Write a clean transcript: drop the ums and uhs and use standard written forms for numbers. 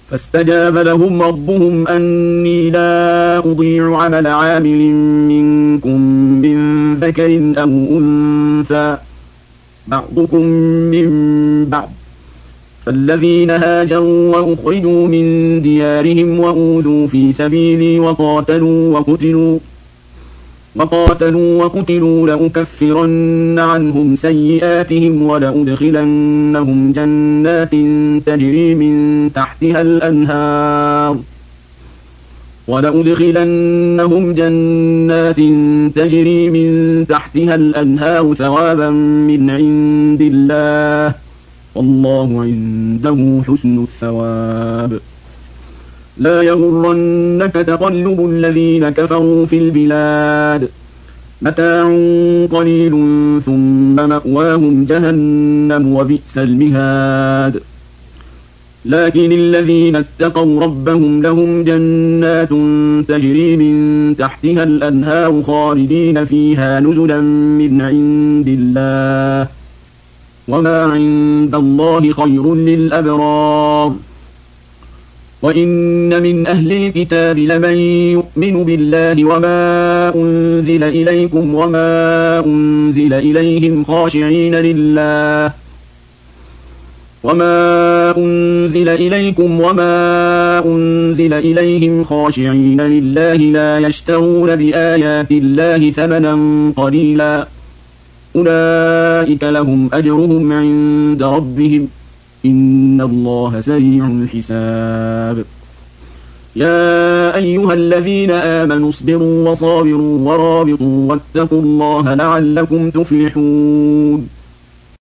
فاستجاب لهم ربهم أني لا أضيع عمل عامل منكم من ذكر أو أنثى بعضكم من بعض، فالذين هاجروا وأخرجوا من ديارهم وأوذوا في سبيلي وقاتلوا وقتلوا لأكفرن عنهم سيئاتهم ولأدخلنهم جنات تجري من تحتها الأنهار ثوابا من عند الله، والله عنده حسن الثواب. لا يغرنك تقلب الذين كفروا في البلاد، متاع قليل ثم مأواهم جهنم وبئس المهاد. لكن الذين اتقوا ربهم لهم جنات تجري من تحتها الأنهار خالدين فيها نزلا من عند الله، وما عند الله خير للأبرار. وإن من أهل الكتاب لمن يؤمن بالله وما أنزل إليكم وما أنزل إليهم خاشعين لله لا يشترون بآيات الله ثمنا قليلا، أولئك لهم أجرهم عند ربهم إن الله سريع الحساب. يا أيها الذين آمنوا اصبروا وصابروا ورابطوا واتقوا الله لعلكم تفلحون.